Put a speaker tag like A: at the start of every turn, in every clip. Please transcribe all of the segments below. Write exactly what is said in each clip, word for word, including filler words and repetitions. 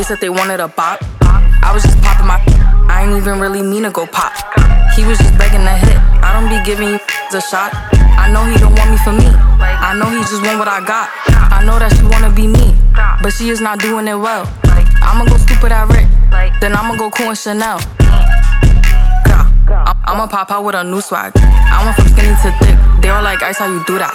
A: said they wanted a bop. I was just popping my. I ain't even really mean to go pop. He was just begging to hit. I don't be giving you a shot. I know he don't want me for me. I know he just want what I got. I know that she wanna be me, but she is not doing it well. I'ma go stupid at Rick, then I'ma go cool in Chanel. I'ma pop out with a new swag. I went from skinny to thick. They were like, Ice, how you do that?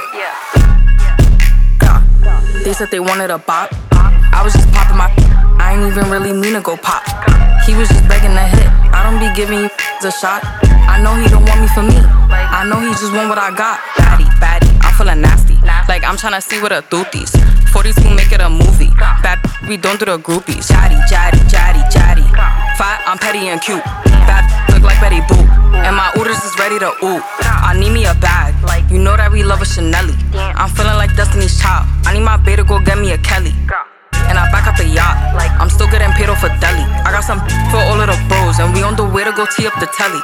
A: They said they wanted a bop. I was just popping my. I ain't even really mean to go pop. He was just begging to hit. I don't be giving you a shot. I know he don't want me for me. I know he just want what I got. Baddie, baddie, I'm feeling nasty. Like I'm tryna see what a dooties. forty-two make it a movie. Bad, we don't do the groupies. Jaddy, jaddy, jaddy, jaddy. Fat, I'm petty and cute. Bad, look like Betty Boop. And my orders is ready to ooh. I need me a bag. You know that we love a Chanelly. I'm feeling like Destiny's Child. I need my bae to go get me a Kelly. And I back up the yacht. I'm still getting paid off for deli. I got some for all of the bros, and we on the way to go tee up the telly.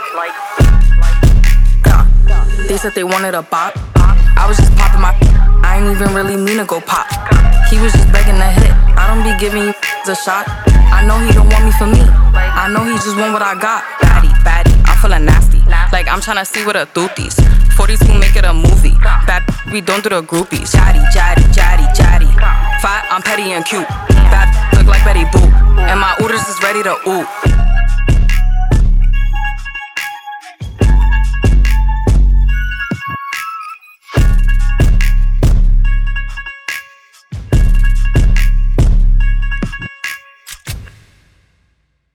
A: They said they wanted a bop. I was just popping my. I ain't even really mean to go pop. He was just begging to hit. I don't be giving you a shot. I know he don't want me for me. I know he just want what I got. Baddie, baddie, I'm feeling nasty. Like I'm tryna see what a dooties. forty-two make it a movie. Bad, we don't do the groupies. Jaddy, jaddy, jaddy, jaddy. Fat, I'm petty and cute. Bad, look like Betty Boop. And my orders is ready to ooh.